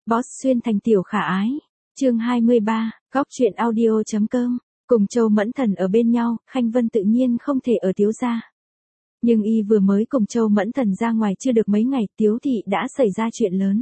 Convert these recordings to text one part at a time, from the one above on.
Boss xuyên thành tiểu khả ái. Chương 23, góc truyện audio.com. Cùng Châu Mẫn Thần ở bên nhau, Khanh Vân tự nhiên không thể ở Tiếu gia. Nhưng y vừa mới cùng Châu Mẫn Thần ra ngoài chưa được mấy ngày, Tiếu thị đã xảy ra chuyện lớn.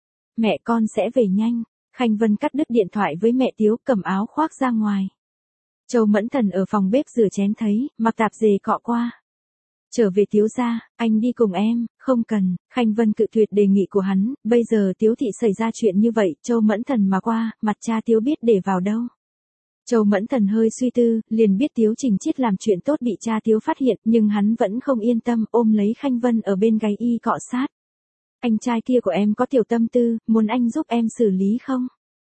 Mẹ con sẽ về nhanh. Khanh Vân cắt đứt điện thoại với mẹ Tiếu, cầm áo khoác ra ngoài. Châu Mẫn Thần ở phòng bếp rửa chén thấy, mặc tạp dề cọ qua. Trở về Tiếu gia, anh đi cùng em. Không cần. Khanh Vân cự tuyệt đề nghị của hắn, bây giờ Tiếu thị xảy ra chuyện như vậy, Châu Mẫn Thần mà qua, mặt cha Tiếu biết để vào đâu. Châu Mẫn Thần hơi suy tư, liền biết Tiếu Trình Chiết làm chuyện tốt bị cha Tiếu phát hiện, nhưng hắn vẫn không yên tâm, ôm lấy Khanh Vân ở bên gáy y cọ sát. Anh trai kia của em có tiểu tâm tư, muốn anh giúp em xử lý không?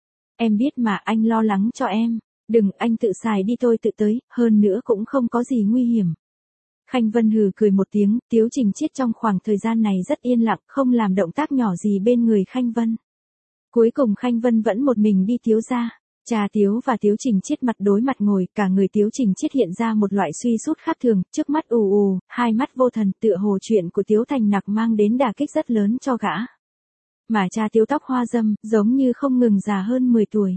Em biết mà, anh lo lắng cho em. Đừng, anh tự xài đi, tôi tự tới, hơn nữa cũng không có gì nguy hiểm. Khanh Vân hừ cười một tiếng, Tiếu Trình Chiết trong khoảng thời gian này rất yên lặng, không làm động tác nhỏ gì bên người Khanh Vân. Cuối cùng Khanh Vân vẫn một mình đi Tiếu gia. Cha Tiếu và Tiếu Trình Chiết mặt đối mặt ngồi, cả người Tiếu Trình Chiết hiện ra một loại suy sút khác thường, trước mắt ù ù, hai mắt vô thần, tựa hồ chuyện của Tiếu Thành Nặc mang đến đả kích rất lớn cho gã. Mà cha Tiếu tóc hoa râm, giống như không ngừng già hơn 10 tuổi.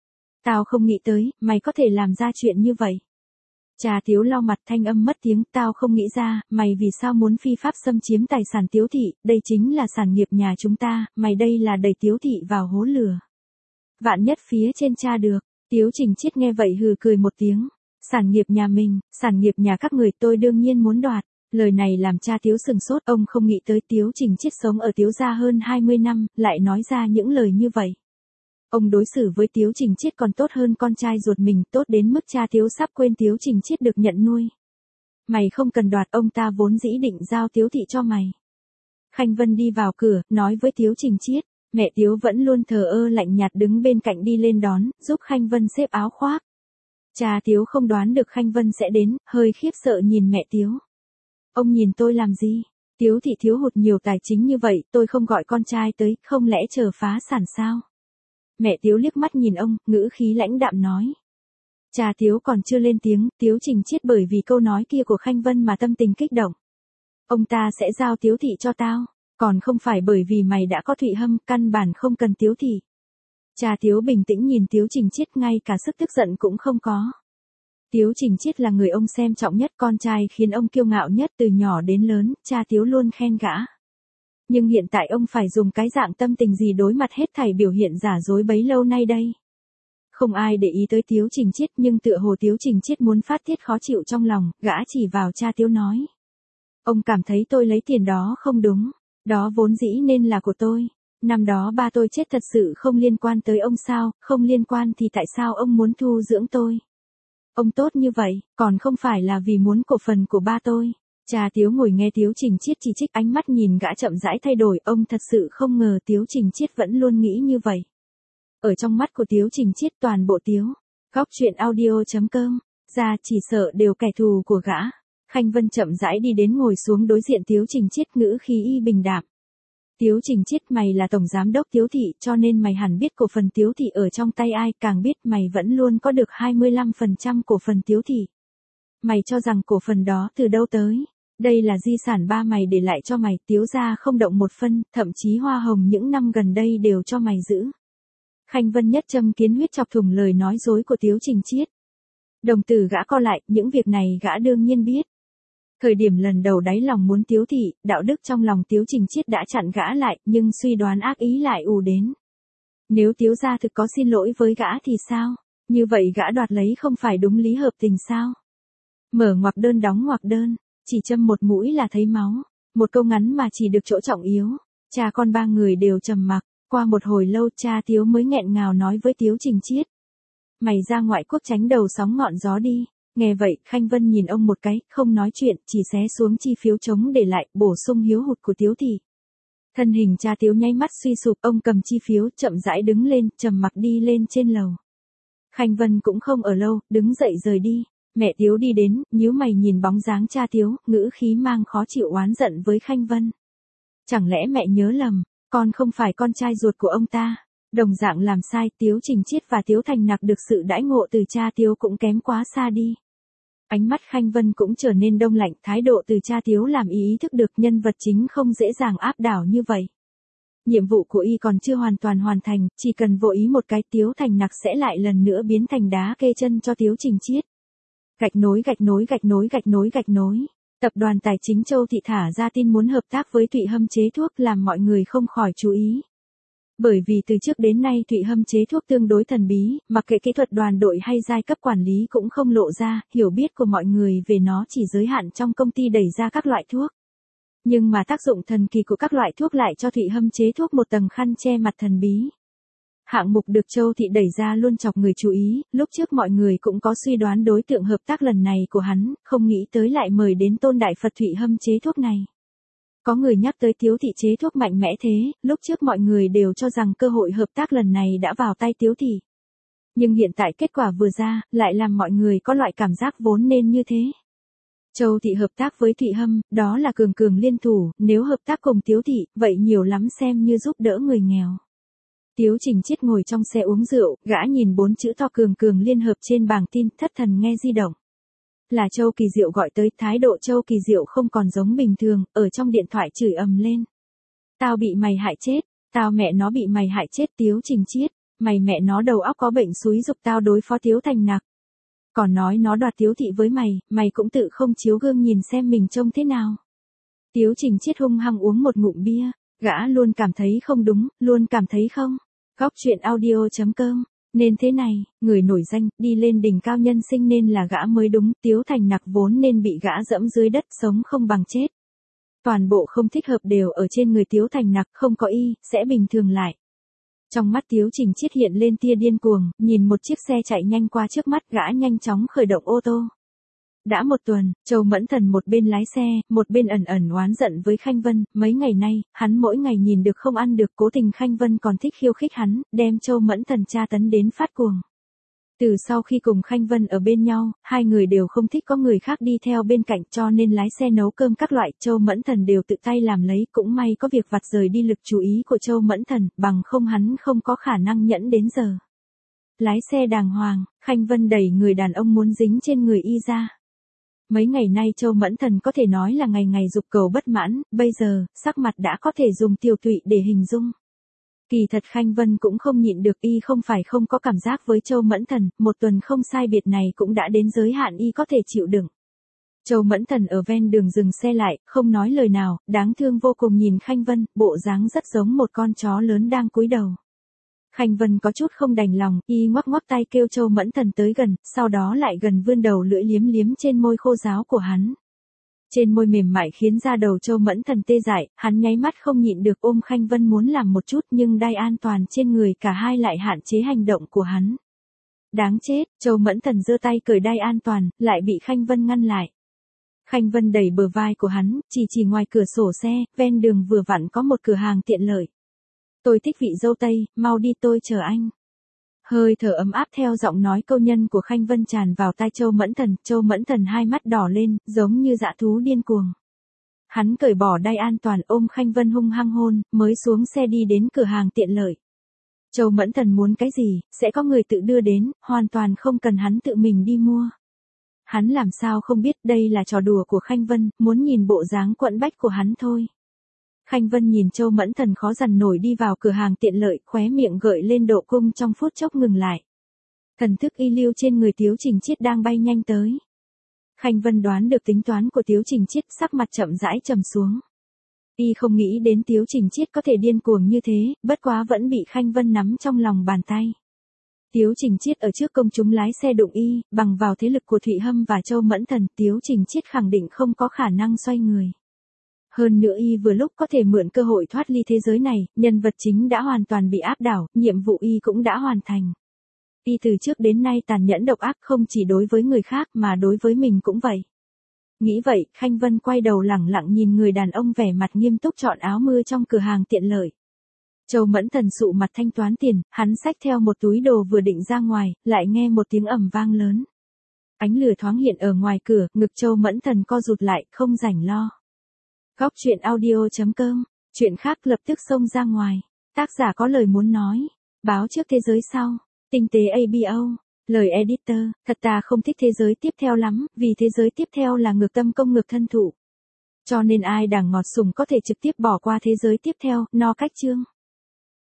Tao không nghĩ tới, mày có thể làm ra chuyện như vậy. Cha Tiếu lau mặt, thanh âm mất tiếng, tao không nghĩ ra, mày vì sao muốn phi pháp xâm chiếm tài sản Tiếu thị, đây chính là sản nghiệp nhà chúng ta, mày đây là đẩy Tiếu thị vào hố lửa. Vạn nhất phía trên cha được. Tiếu Trình Chiết nghe vậy hừ cười một tiếng. Sản nghiệp nhà mình, sản nghiệp nhà các người, tôi đương nhiên muốn đoạt. Lời này làm cha Tiếu sừng sốt, ông không nghĩ tới Tiếu Trình Chiết sống ở Tiếu gia hơn 20 năm, lại nói ra những lời như vậy. Ông đối xử với Tiếu Trình Chiết còn tốt hơn con trai ruột mình, tốt đến mức cha Tiếu sắp quên Tiếu Trình Chiết được nhận nuôi. Mày không cần đoạt, ông ta vốn dĩ định giao Tiếu thị cho mày. Khanh Vân đi vào cửa, nói với Tiếu Trình Chiết. Mẹ Tiếu vẫn luôn thờ ơ lạnh nhạt đứng bên cạnh đi lên đón, giúp Khanh Vân xếp áo khoác. Cha Tiếu không đoán được Khanh Vân sẽ đến, hơi khiếp sợ nhìn mẹ Tiếu. Ông nhìn tôi làm gì? Tiếu thị thiếu hụt nhiều tài chính như vậy, tôi không gọi con trai tới, không lẽ chờ phá sản sao? Mẹ Tiếu liếc mắt nhìn ông, ngữ khí lãnh đạm nói. Cha Tiếu còn chưa lên tiếng, Tiếu Trình Chiết bởi vì câu nói kia của Khanh Vân mà tâm tình kích động. Ông ta sẽ giao Tiếu thị cho tao. Còn không phải bởi vì mày đã có Thụy Hâm, căn bản không cần Tiếu thị. Cha Tiếu bình tĩnh nhìn Tiếu Trình Chiết, ngay cả sức tức giận cũng không có. Tiếu Trình Chiết là người ông xem trọng nhất, con trai khiến ông kiêu ngạo nhất, từ nhỏ đến lớn, cha Tiếu luôn khen gã. Nhưng hiện tại ông phải dùng cái dạng tâm tình gì đối mặt hết thảy biểu hiện giả dối bấy lâu nay đây? Không ai để ý tới Tiếu Trình Chiết, nhưng tựa hồ Tiếu Trình Chiết muốn phát tiết khó chịu trong lòng, gã chỉ vào cha Tiếu nói. Ông cảm thấy tôi lấy tiền đó không đúng. Đó vốn dĩ nên là của tôi. Năm đó ba tôi chết thật sự không liên quan tới ông sao, không liên quan thì tại sao ông muốn thu dưỡng tôi? Ông tốt như vậy, còn không phải là vì muốn cổ phần của ba tôi. Cha Tiếu ngồi nghe Tiếu Trình Chiết chỉ trích, ánh mắt nhìn gã chậm rãi thay đổi, ông thật sự không ngờ Tiếu Trình Chiết vẫn luôn nghĩ như vậy. Ở trong mắt của Tiếu Trình Chiết toàn bộ Tiếu, góc truyện audio.com, ra chỉ sợ đều kẻ thù của gã. Khanh Vân chậm rãi đi đến ngồi xuống đối diện Tiếu Trình Chiết, ngữ khí y bình đạm. Tiếu Trình Chiết, mày là tổng giám đốc Tiếu thị, cho nên mày hẳn biết cổ phần Tiếu thị ở trong tay ai, càng biết mày vẫn luôn có được 25% cổ phần Tiếu thị. Mày cho rằng cổ phần đó từ đâu tới? Đây là di sản ba mày để lại cho mày, Tiếu gia không động một phân, thậm chí hoa hồng những năm gần đây đều cho mày giữ. Khanh Vân nhất châm kiến huyết chọc thủng lời nói dối của Tiếu Trình Chiết. Đồng tử gã co lại, những việc này gã đương nhiên biết. Thời điểm lần đầu đáy lòng muốn Tiếu thị, đạo đức trong lòng Tiếu Trình Chiết đã chặn gã lại, nhưng suy đoán ác ý lại ùa đến. Nếu Tiếu gia thực có xin lỗi với gã thì sao? Như vậy gã đoạt lấy không phải đúng lý hợp tình sao? Mở ngoặc đơn đóng ngoặc đơn, chỉ châm một mũi là thấy máu. Một câu ngắn mà chỉ được chỗ trọng yếu. Cha con ba người đều trầm mặc, qua một hồi lâu cha Tiếu mới nghẹn ngào nói với Tiếu Trình Chiết. Mày ra ngoại quốc tránh đầu sóng ngọn gió đi. Nghe vậy, Khanh Vân nhìn ông một cái, không nói chuyện, chỉ xé xuống chi phiếu trống để lại, bổ sung hiếu hụt của Tiếu thị. Thân hình cha Tiếu nháy mắt suy sụp, ông cầm chi phiếu, chậm rãi đứng lên, trầm mặc đi lên trên lầu. Khanh Vân cũng không ở lâu, đứng dậy rời đi. Mẹ Tiếu đi đến, nhíu mày nhìn bóng dáng cha Tiếu, ngữ khí mang khó chịu oán giận với Khanh Vân. Chẳng lẽ mẹ nhớ lầm, con không phải con trai ruột của ông ta? Đồng dạng làm sai, Tiếu Trình Chiết và Tiếu Thành Nặc được sự đãi ngộ từ cha Tiếu cũng kém quá xa đi. Ánh mắt Khanh Vân cũng trở nên đông lạnh, thái độ từ cha Tiếu làm ý thức được nhân vật chính không dễ dàng áp đảo như vậy. Nhiệm vụ của y còn chưa hoàn toàn hoàn thành, chỉ cần vô ý một cái Tiếu Thành Nặc sẽ lại lần nữa biến thành đá kê chân cho Tiếu Trình Chiết. Gạch nối gạch nối gạch nối gạch nối gạch nối. Tập đoàn Tài chính Châu Thị thả ra tin muốn hợp tác với Thụy Hâm chế thuốc làm mọi người không khỏi chú ý. Bởi vì từ trước đến nay Thụy Hâm chế thuốc tương đối thần bí, mặc kệ kỹ thuật đoàn đội hay giai cấp quản lý cũng không lộ ra, hiểu biết của mọi người về nó chỉ giới hạn trong công ty đẩy ra các loại thuốc. Nhưng mà tác dụng thần kỳ của các loại thuốc lại cho Thụy Hâm chế thuốc một tầng khăn che mặt thần bí. Hạng mục được Châu Thị đẩy ra luôn chọc người chú ý, lúc trước mọi người cũng có suy đoán đối tượng hợp tác lần này của hắn, không nghĩ tới lại mời đến Tôn Đại Phật Thụy Hâm chế thuốc này. Có người nhắc tới Tiếu Thị chế thuốc mạnh mẽ thế, lúc trước mọi người đều cho rằng cơ hội hợp tác lần này đã vào tay Tiếu Thị. Nhưng hiện tại kết quả vừa ra, lại làm mọi người có loại cảm giác vốn nên như thế. Châu Thị hợp tác với Thụy Hâm, đó là cường cường liên thủ, nếu hợp tác cùng Tiếu Thị, vậy nhiều lắm xem như giúp đỡ người nghèo. Tiếu Trình Chiết ngồi trong xe uống rượu, gã nhìn 4 chữ to cường cường liên hợp trên bảng tin, thất thần nghe di động. Là Châu Kỳ Diệu gọi tới, thái độ Châu Kỳ Diệu không còn giống bình thường, ở trong điện thoại chửi ầm lên. Tao bị mày hại chết, tao mẹ nó bị mày hại chết Tiếu Trình Chiết, mày mẹ nó đầu óc có bệnh xúi giục tao đối phó Tiếu Thành Nặc. Còn nói nó đoạt Tiếu Thị với mày cũng tự không chiếu gương nhìn xem mình trông thế nào. Tiếu Trình Chiết hung hăng uống một ngụm bia, gã luôn cảm thấy không đúng, luôn cảm thấy không. Góc truyện audio.com, nên thế này, người nổi danh, đi lên đỉnh cao nhân sinh nên là gã mới đúng, Tiếu Thành Nặc vốn nên bị gã dẫm dưới đất sống không bằng chết. Toàn bộ không thích hợp đều ở trên người Tiếu Thành Nặc, không có y, sẽ bình thường lại. Trong mắt Tiếu Trình Chiết hiện lên tia điên cuồng, nhìn một chiếc xe chạy nhanh qua trước mắt gã nhanh chóng khởi động ô tô. Đã một tuần, Châu Mẫn Thần một bên lái xe, một bên ẩn ẩn oán giận với Khanh Vân, mấy ngày nay, hắn mỗi ngày nhìn được không ăn được, cố tình Khanh Vân còn thích khiêu khích hắn, đem Châu Mẫn Thần tra tấn đến phát cuồng. Từ sau khi cùng Khanh Vân ở bên nhau, hai người đều không thích có người khác đi theo bên cạnh cho nên lái xe nấu cơm các loại, Châu Mẫn Thần đều tự tay làm lấy, cũng may có việc vặt rời đi lực chú ý của Châu Mẫn Thần, bằng không hắn không có khả năng nhẫn đến giờ. Lái xe đàng hoàng, Khanh Vân đẩy người đàn ông muốn dính trên người y ra. Mấy ngày nay Châu Mẫn Thần có thể nói là ngày ngày dục cầu bất mãn, bây giờ, sắc mặt đã có thể dùng tiêu tụy để hình dung. Kỳ thật Khanh Vân cũng không nhịn được, y không phải không có cảm giác với Châu Mẫn Thần, một tuần không sai biệt này cũng đã đến giới hạn y có thể chịu đựng. Châu Mẫn Thần ở ven đường dừng xe lại, không nói lời nào, đáng thương vô cùng nhìn Khanh Vân, bộ dáng rất giống một con chó lớn đang cúi đầu. Khanh Vân có chút không đành lòng, y ngoắc ngoắc tay kêu Châu Mẫn Thần tới gần, sau đó lại gần vươn đầu lưỡi liếm liếm trên môi khô ráo của hắn. Trên môi mềm mại khiến da đầu Châu Mẫn Thần tê dại, hắn nháy mắt không nhịn được ôm Khanh Vân muốn làm một chút nhưng đai an toàn trên người cả hai lại hạn chế hành động của hắn. Đáng chết, Châu Mẫn Thần giơ tay cởi đai an toàn, lại bị Khanh Vân ngăn lại. Khanh Vân đẩy bờ vai của hắn, chỉ ngoài cửa sổ xe, ven đường vừa vặn có một cửa hàng tiện lợi. Tôi thích vị dâu tây, mau đi tôi chờ anh. Hơi thở ấm áp theo giọng nói câu nhân của Khanh Vân tràn vào tai Châu Mẫn Thần hai mắt đỏ lên, giống như dã thú điên cuồng. Hắn cởi bỏ đai an toàn ôm Khanh Vân hung hăng hôn, mới xuống xe đi đến cửa hàng tiện lợi. Châu Mẫn Thần muốn cái gì, sẽ có người tự đưa đến, hoàn toàn không cần hắn tự mình đi mua. Hắn làm sao không biết đây là trò đùa của Khanh Vân, muốn nhìn bộ dáng quẫn bách của hắn thôi. Khanh Vân nhìn Châu Mẫn Thần khó dằn nổi đi vào cửa hàng tiện lợi, khóe miệng gợi lên độ cung trong phút chốc ngừng lại. Thần thức y lưu trên người Tiếu Trình Chiết đang bay nhanh tới. Khanh Vân đoán được tính toán của Tiếu Trình Chiết, sắc mặt chậm rãi trầm xuống. Y không nghĩ đến Tiếu Trình Chiết có thể điên cuồng như thế, bất quá vẫn bị Khanh Vân nắm trong lòng bàn tay. Tiếu Trình Chiết ở trước công chúng lái xe đụng y, bằng vào thế lực của Thụy Hâm và Châu Mẫn Thần, Tiếu Trình Chiết khẳng định không có khả năng xoay người. Hơn nữa y vừa lúc có thể mượn cơ hội thoát ly thế giới này, nhân vật chính đã hoàn toàn bị áp đảo, nhiệm vụ y cũng đã hoàn thành. Y từ trước đến nay tàn nhẫn độc ác không chỉ đối với người khác mà đối với mình cũng vậy. Nghĩ vậy, Khanh Vân quay đầu lẳng lặng nhìn người đàn ông vẻ mặt nghiêm túc chọn áo mưa trong cửa hàng tiện lợi. Châu Mẫn Thần sụ mặt thanh toán tiền, hắn xách theo một túi đồ vừa định ra ngoài, lại nghe một tiếng ầm vang lớn. Ánh lửa thoáng hiện ở ngoài cửa, ngực Châu Mẫn Thần co rụt lại, không rảnh lo. Góc truyện audio.com, chuyện khác lập tức xông ra ngoài. Tác giả có lời muốn nói. Báo trước thế giới sau. Tinh tế ABO. Lời editor, thật ta không thích thế giới tiếp theo lắm, vì thế giới tiếp theo là ngược tâm công ngược thân thụ. Cho nên ai đảng ngọt sủng có thể trực tiếp bỏ qua thế giới tiếp theo, no cách chương.